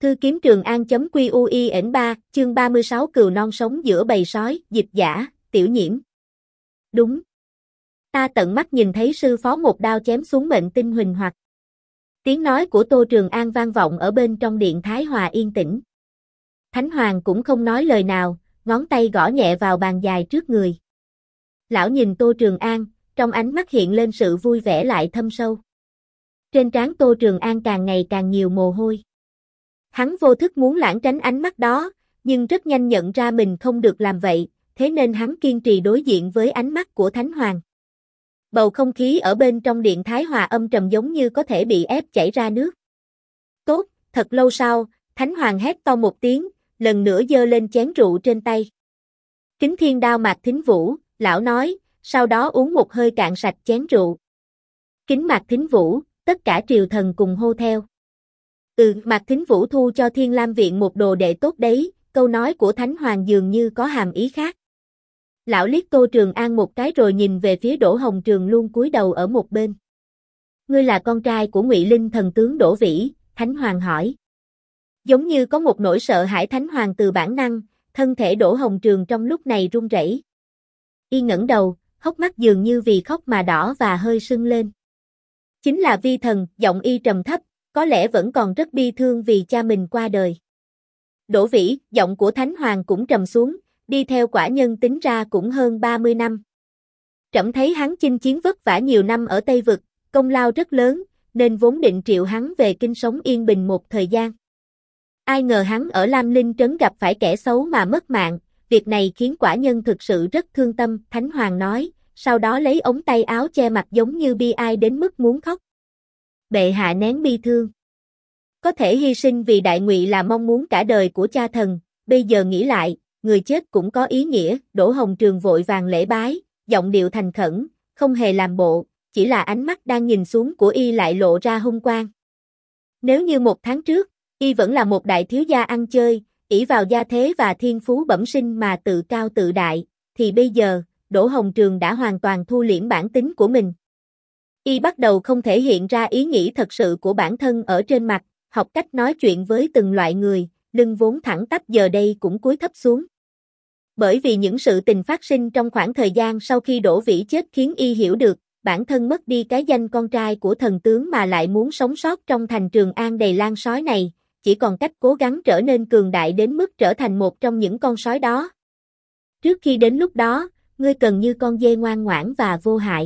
Thư kiếm Trường An.QUIN 3, chương 36 Cừu non sống giữa bầy sói, dịch giả, Tiểu Nhiễm. Đúng. Ta tận mắt nhìn thấy sư phó một đao chém xuống mệnh tinh huỳnh hoặc. Tiếng nói của Tô Trường An vang vọng ở bên trong điện Thái Hòa yên tĩnh. Thánh Hoàng cũng không nói lời nào, ngón tay gõ nhẹ vào bàn dài trước người. Lão nhìn Tô Trường An, trong ánh mắt hiện lên sự vui vẻ lại thâm sâu. Trên trán Tô Trường An càng ngày càng nhiều mồ hôi. Hắn vô thức muốn lảng tránh ánh mắt đó, nhưng rất nhanh nhận ra mình không được làm vậy, thế nên hắn kiên trì đối diện với ánh mắt của Thánh Hoàng. Bầu không khí ở bên trong điện Thái Hòa âm trầm giống như có thể bị ép chảy ra nước. Tốt, thật lâu sau, Thánh Hoàng hét to một tiếng, lần nữa giơ lên chén rượu trên tay. Kính thiên đao Mạc Thính Vũ, lão nói, sau đó uống một hơi cạn sạch chén rượu. Kính Mạc Thính Vũ, tất cả triều thần cùng hô theo. Mạc Thính Vũ thu cho Thiên Lam Viện một đồ đệ tốt đấy, câu nói của Thánh Hoàng dường như có hàm ý khác. Lão liếc Tô Trường An một cái rồi nhìn về phía Đỗ Hồng Trường luôn cúi đầu ở một bên. Ngươi là con trai của Ngụy Linh thần tướng Đỗ Vĩ, Thánh Hoàng hỏi. Giống như có một nỗi sợ hãi Thánh Hoàng từ bản năng, thân thể Đỗ Hồng Trường trong lúc này run rẩy. Y ngẩng đầu, hốc mắt dường như vì khóc mà đỏ và hơi sưng lên. Chính là vi thần, giọng y trầm thấp, có lẽ vẫn còn rất bi thương vì cha mình qua đời. Đỗ Vĩ, giọng của Thánh Hoàng cũng trầm xuống, đi theo quả nhân tính ra cũng hơn 30 năm. Trẫm thấy hắn chinh chiến vất vả nhiều năm ở Tây Vực, công lao rất lớn, nên vốn định triệu hắn về kinh sống yên bình một thời gian. Ai ngờ hắn ở Lam Linh Trấn gặp phải kẻ xấu mà mất mạng, việc này khiến quả nhân thực sự rất thương tâm, Thánh Hoàng nói, sau đó lấy ống tay áo che mặt giống như bi ai đến mức muốn khóc. Bệ hạ nén bi thương. Có thể hy sinh vì đại ngụy là mong muốn cả đời của cha thần, bây giờ nghĩ lại, người chết cũng có ý nghĩa, Đỗ Hồng Trường vội vàng lễ bái, giọng điệu thành khẩn, không hề làm bộ, chỉ là ánh mắt đang nhìn xuống của y lại lộ ra hung quang. Nếu như một tháng trước, y vẫn là một đại thiếu gia ăn chơi, ỷ vào gia thế và thiên phú bẩm sinh mà tự cao tự đại, thì bây giờ, Đỗ Hồng Trường đã hoàn toàn thu liễm bản tính của mình. Y bắt đầu không thể hiện ra ý nghĩ thật sự của bản thân ở trên mặt, học cách nói chuyện với từng loại người, lưng vốn thẳng tắp giờ đây cũng cúi thấp xuống. Bởi vì những sự tình phát sinh trong khoảng thời gian sau khi Đỗ Vĩ chết khiến y hiểu được, bản thân mất đi cái danh con trai của thần tướng mà lại muốn sống sót trong thành Trường An đầy lang sói này, chỉ còn cách cố gắng trở nên cường đại đến mức trở thành một trong những con sói đó. Trước khi đến lúc đó, ngươi cần như con dê ngoan ngoãn và vô hại.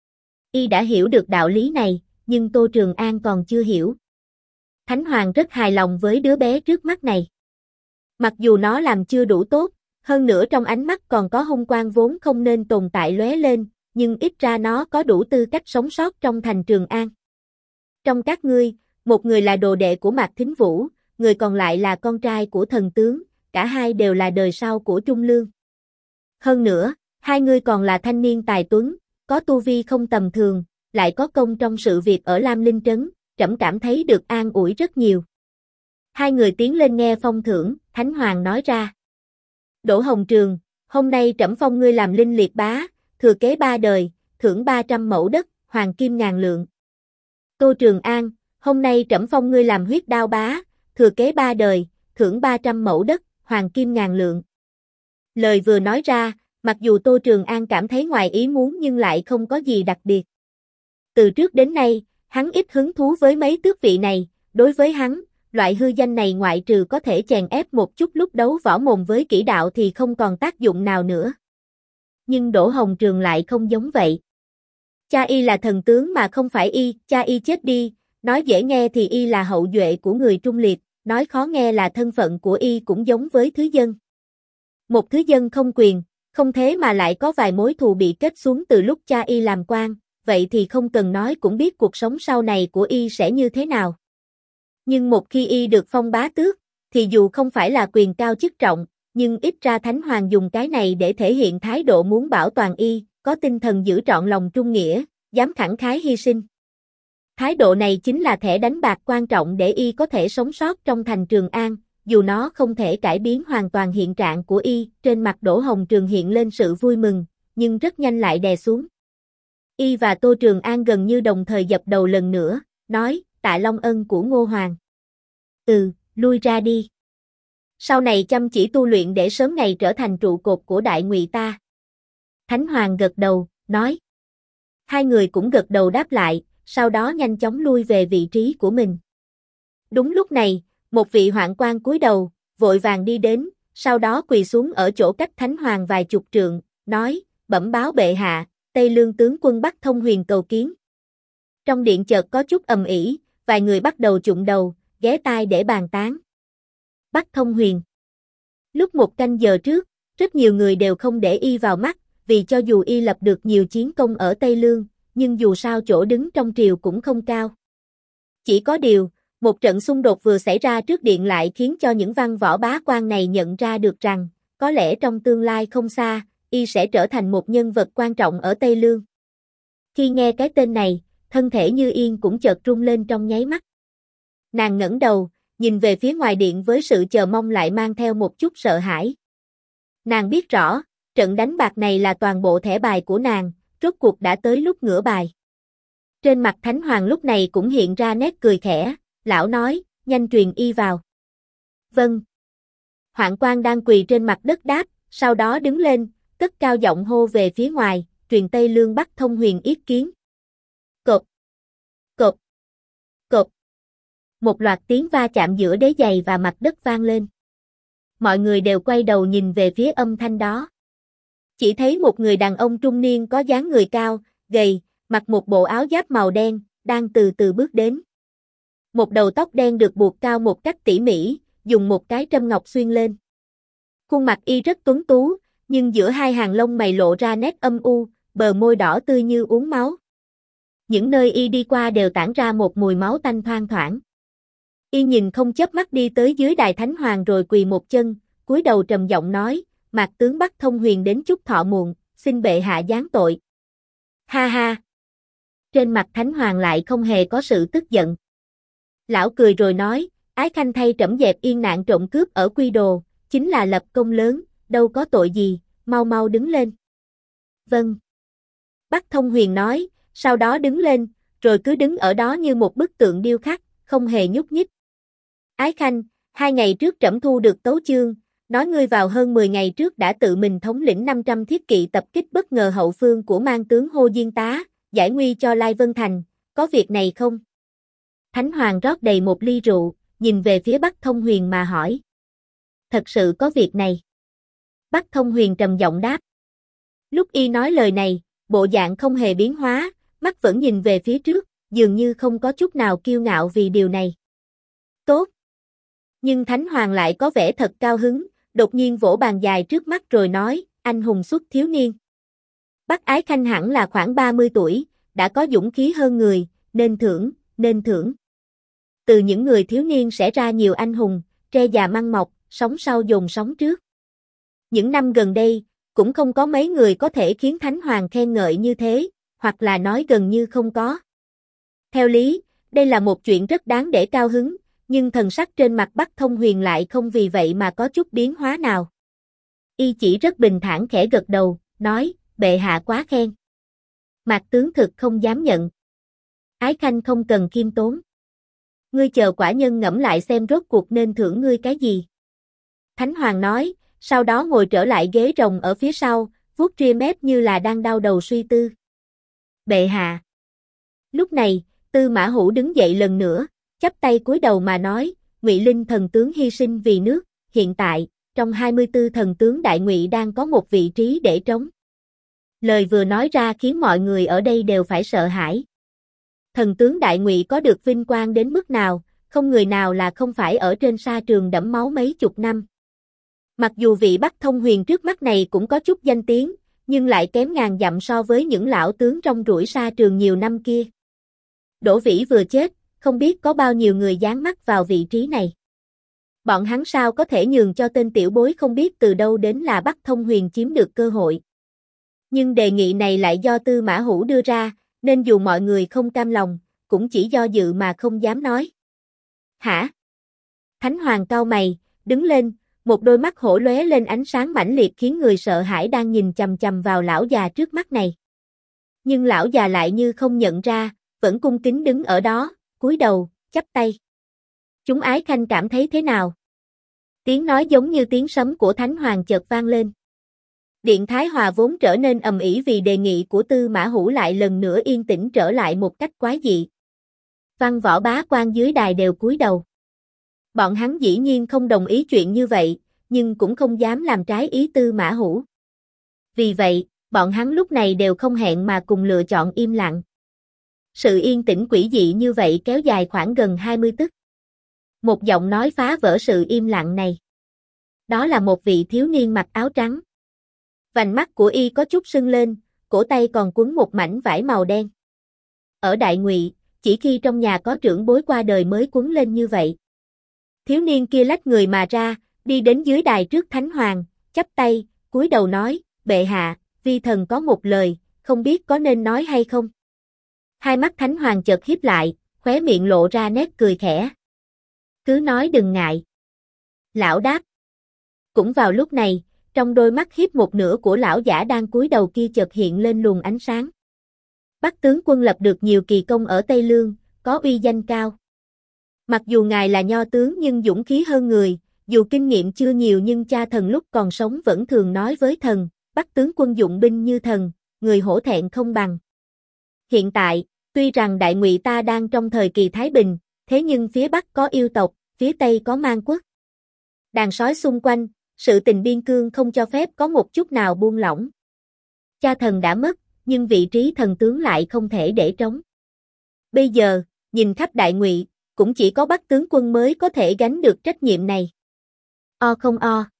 Y đã hiểu được đạo lý này, nhưng Tô Trường An còn chưa hiểu. Thánh Hoàng rất hài lòng với đứa bé trước mắt này. Mặc dù nó làm chưa đủ tốt, hơn nữa trong ánh mắt còn có hung quang vốn không nên tồn tại lóe lên, nhưng ít ra nó có đủ tư cách sống sót trong thành Trường An. Trong các ngươi, một người là đồ đệ của Mạc Thính Vũ, người còn lại là con trai của thần tướng, cả hai đều là đời sau của Trung Lương. Hơn nữa, hai người còn là thanh niên tài tuấn, có tu vi không tầm thường, lại có công trong sự việc ở Lam Linh Trấn, trẫm cảm thấy được an ủi rất nhiều. Hai người tiến lên nghe phong thưởng, Thánh Hoàng nói ra. Đỗ Hồng Trường, hôm nay trẫm phong ngươi làm Linh Liệt Bá, thừa kế 3 đời, thưởng 300 mẫu đất, hoàng kim ngàn lượng. Tô Trường An, hôm nay trẫm phong ngươi làm Huyết Đao Bá, thừa kế 3 đời, thưởng 300 mẫu đất, hoàng kim ngàn lượng. Lời vừa nói ra, mặc dù Tô Trường An cảm thấy ngoài ý muốn nhưng lại không có gì đặc biệt. Từ trước đến nay, hắn ít hứng thú với mấy tước vị này, đối với hắn, loại hư danh này ngoại trừ có thể chèn ép một chút lúc đấu võ mồm với kỹ đạo thì không còn tác dụng nào nữa. Nhưng Đỗ Hồng Trường lại không giống vậy. Cha y là thần tướng mà không phải y, cha y chết đi, nói dễ nghe thì y là hậu duệ của người Trung Liệt, nói khó nghe là thân phận của y cũng giống với thứ dân. Một thứ dân không quyền, không thế mà lại có vài mối thù bị kết xuống từ lúc cha y làm quan, vậy thì không cần nói cũng biết cuộc sống sau này của y sẽ như thế nào. Nhưng một khi y được phong bá tước, thì dù không phải là quyền cao chức trọng, nhưng ít ra Thánh Hoàng dùng cái này để thể hiện thái độ muốn bảo toàn y, có tinh thần giữ trọn lòng trung nghĩa, dám khẳng khái hy sinh. Thái độ này chính là thẻ đánh bạc quan trọng để y có thể sống sót trong thành Trường An, dù nó không thể cải biến hoàn toàn hiện trạng của y, trên mặt Đỗ Hồng Trường hiện lên sự vui mừng, nhưng rất nhanh lại đè xuống. Y và Tô Trường An gần như đồng thời dập đầu lần nữa, nói, tạ long ân của Ngô Hoàng. lui ra đi. Sau này chăm chỉ tu luyện để sớm ngày trở thành trụ cột của Đại Ngụy ta. Thánh Hoàng gật đầu, nói. Hai người cũng gật đầu đáp lại, sau đó nhanh chóng lui về vị trí của mình. Đúng lúc này, một vị hoạn quan cúi đầu, vội vàng đi đến, sau đó quỳ xuống ở chỗ cách Thánh Hoàng vài chục trượng, nói, bẩm báo bệ hạ, Tây Lương tướng quân Bắc Thông Huyền cầu kiến. Trong điện chợt có chút ầm ĩ, vài người bắt đầu chụng đầu, ghé tai để bàn tán. Bắc Thông Huyền. Lúc một canh giờ trước, rất nhiều người đều không để y vào mắt, vì cho dù y lập được nhiều chiến công ở Tây Lương, nhưng dù sao chỗ đứng trong triều cũng không cao. Chỉ có điều, một trận xung đột vừa xảy ra trước điện lại khiến cho những văn võ bá quan này nhận ra được rằng, có lẽ trong tương lai không xa, y sẽ trở thành một nhân vật quan trọng ở Tây Lương. Khi nghe cái tên này, thân thể Như Yên cũng chợt rung lên trong nháy mắt. Nàng ngẩng đầu, nhìn về phía ngoài điện với sự chờ mong lại mang theo một chút sợ hãi. Nàng biết rõ, trận đánh bạc này là toàn bộ thẻ bài của nàng, rốt cuộc đã tới lúc ngửa bài. Trên mặt Thánh Hoàng lúc này cũng hiện ra nét cười khẽ, lão nói, nhanh truyền y vào. Vâng. Hoạn quan đang quỳ trên mặt đất đáp, sau đó đứng lên, cất cao giọng hô về phía ngoài, truyền Tây Lương Bắc Thông Huyền yết kiến. Cộp, cộp, cộp. Một loạt tiếng va chạm giữa đế giày và mặt đất vang lên. Mọi người đều quay đầu nhìn về phía âm thanh đó. Chỉ thấy một người đàn ông trung niên có dáng người cao, gầy, mặc một bộ áo giáp màu đen, đang từ từ bước đến. Một đầu tóc đen được buộc cao một cách tỉ mỉ, dùng một cái trâm ngọc xuyên lên. Khuôn mặt y rất tuấn tú, nhưng giữa hai hàng lông mày lộ ra nét âm u, bờ môi đỏ tươi như uống máu. Những nơi y đi qua đều tản ra một mùi máu tanh thoang thoảng. Y nhìn không chớp mắt đi tới dưới đài Thánh Hoàng rồi quỳ một chân, cúi đầu trầm giọng nói, Mạc tướng Bắc Thông Huyền đến chúc thọ muộn, xin bệ hạ giáng tội. Ha ha! Trên mặt Thánh Hoàng lại không hề có sự tức giận. Lão cười rồi nói, Ái Khanh thay trẫm dẹp yên nạn trộm cướp ở Quy Đồ, chính là lập công lớn, đâu có tội gì, mau mau đứng lên. Vâng. Bắc Thông Huyền nói, sau đó đứng lên, rồi cứ đứng ở đó như một bức tượng điêu khắc, không hề nhúc nhích. Ái Khanh, 2 ngày trước trẫm thu được tấu chương, nói ngươi vào hơn 10 ngày trước đã tự mình thống lĩnh 500 thiết kỵ tập kích bất ngờ hậu phương của mang tướng Hô Diên Tá, giải nguy cho Lai Vân Thành, có việc này không? Thánh Hoàng rót đầy một ly rượu, nhìn về phía Bắc Thông Huyền mà hỏi. Thật sự có việc này. Bắc Thông Huyền trầm giọng đáp. Lúc y nói lời này, bộ dạng không hề biến hóa, mắt vẫn nhìn về phía trước, dường như không có chút nào kiêu ngạo vì điều này. Tốt. Nhưng Thánh Hoàng lại có vẻ thật cao hứng, đột nhiên vỗ bàn dài trước mắt rồi nói, anh hùng xuất thiếu niên. Bắc Ái Khanh hẳn là khoảng 30 tuổi, đã có dũng khí hơn người, nên thưởng, nên thưởng. Từ những người thiếu niên sẽ ra nhiều anh hùng, tre già măng mọc, sóng sau dồn sóng trước. Những năm gần đây, cũng không có mấy người có thể khiến Thánh Hoàng khen ngợi như thế, hoặc là nói gần như không có. Theo lý, đây là một chuyện rất đáng để cao hứng, nhưng thần sắc trên mặt Bắc Thông Huyền lại không vì vậy mà có chút biến hóa nào. Y chỉ rất bình thản khẽ gật đầu, nói, bệ hạ quá khen. Mạc tướng thực không dám nhận. Ái Khanh không cần khiêm tốn. Ngươi chờ quả nhân ngẫm lại xem rốt cuộc nên thưởng ngươi cái gì. Thánh Hoàng nói, sau đó ngồi trở lại ghế rồng ở phía sau, vuốt ria mép như là đang đau đầu suy tư. Bệ hạ. Lúc này, Tư Mã Hữu đứng dậy lần nữa, chắp tay cúi đầu mà nói, Ngụy Linh thần tướng hy sinh vì nước, hiện tại, trong 24 thần tướng Đại Ngụy đang có một vị trí để trống. Lời vừa nói ra khiến mọi người ở đây đều phải sợ hãi. Thần tướng Đại Ngụy có được vinh quang đến mức nào, không người nào là không phải ở trên sa trường đẫm máu mấy chục năm. Mặc dù vị Bắc Thông Huyền trước mắt này cũng có chút danh tiếng, nhưng lại kém ngàn dặm so với những lão tướng trong rủi sa trường nhiều năm kia. Đỗ Vĩ vừa chết, không biết có bao nhiêu người dán mắt vào vị trí này. Bọn hắn sao có thể nhường cho tên tiểu bối không biết từ đâu đến là Bắc Thông Huyền chiếm được cơ hội. Nhưng đề nghị này lại do Tư Mã Hữu đưa ra, nên dù mọi người không cam lòng, cũng chỉ do dự mà không dám nói. Hả? Thánh Hoàng cau mày, đứng lên, một đôi mắt hổ lóe lên ánh sáng mãnh liệt khiến người sợ hãi đang nhìn chằm chằm vào lão già trước mắt này. Nhưng lão già lại như không nhận ra, vẫn cung kính đứng ở đó, cúi đầu, chắp tay. Chúng ái khanh cảm thấy thế nào? Tiếng nói giống như tiếng sấm của Thánh Hoàng chợt vang lên. Điện Thái Hòa vốn trở nên ầm ĩ vì đề nghị của Tư Mã Hữu lại lần nữa yên tĩnh trở lại một cách quái dị. Văn võ bá quan dưới đài đều cúi đầu. Bọn hắn dĩ nhiên không đồng ý chuyện như vậy, nhưng cũng không dám làm trái ý Tư Mã Hữu. Vì vậy, bọn hắn lúc này đều không hẹn mà cùng lựa chọn im lặng. Sự yên tĩnh quỷ dị như vậy kéo dài khoảng gần 20 tức. Một giọng nói phá vỡ sự im lặng này. Đó là một vị thiếu niên mặc áo trắng. Vành mắt của y có chút sưng lên, cổ tay còn quấn một mảnh vải màu đen. Ở Đại Ngụy, chỉ khi trong nhà có trưởng bối qua đời mới quấn lên như vậy. Thiếu niên kia lách người mà ra, đi đến dưới đài trước Thánh Hoàng, chắp tay, cúi đầu nói, bệ hạ, vi thần có một lời, không biết có nên nói hay không. Hai mắt Thánh Hoàng chợt híp lại, khóe miệng lộ ra nét cười khẽ. Cứ nói đừng ngại. Lão đáp. Cũng vào lúc này, trong đôi mắt hiếp một nửa của lão giả đang cúi đầu kia chợt hiện lên luồng ánh sáng. Bắc tướng quân lập được nhiều kỳ công ở Tây Lương, có uy danh cao. Mặc dù ngài là nho tướng nhưng dũng khí hơn người, dù kinh nghiệm chưa nhiều nhưng cha thần lúc còn sống vẫn thường nói với thần, Bắc tướng quân dụng binh như thần, người hổ thẹn không bằng. Hiện tại, tuy rằng Đại Ngụy ta đang trong thời kỳ thái bình, thế nhưng phía Bắc có yêu tộc, phía Tây có man quốc. Đàn sói xung quanh, sự tình biên cương không cho phép có một chút nào buông lỏng. Cha thần đã mất, nhưng vị trí thần tướng lại không thể để trống. Bây giờ, nhìn khắp Đại Ngụy, cũng chỉ có Bắc tướng quân mới có thể gánh được trách nhiệm này. O không o.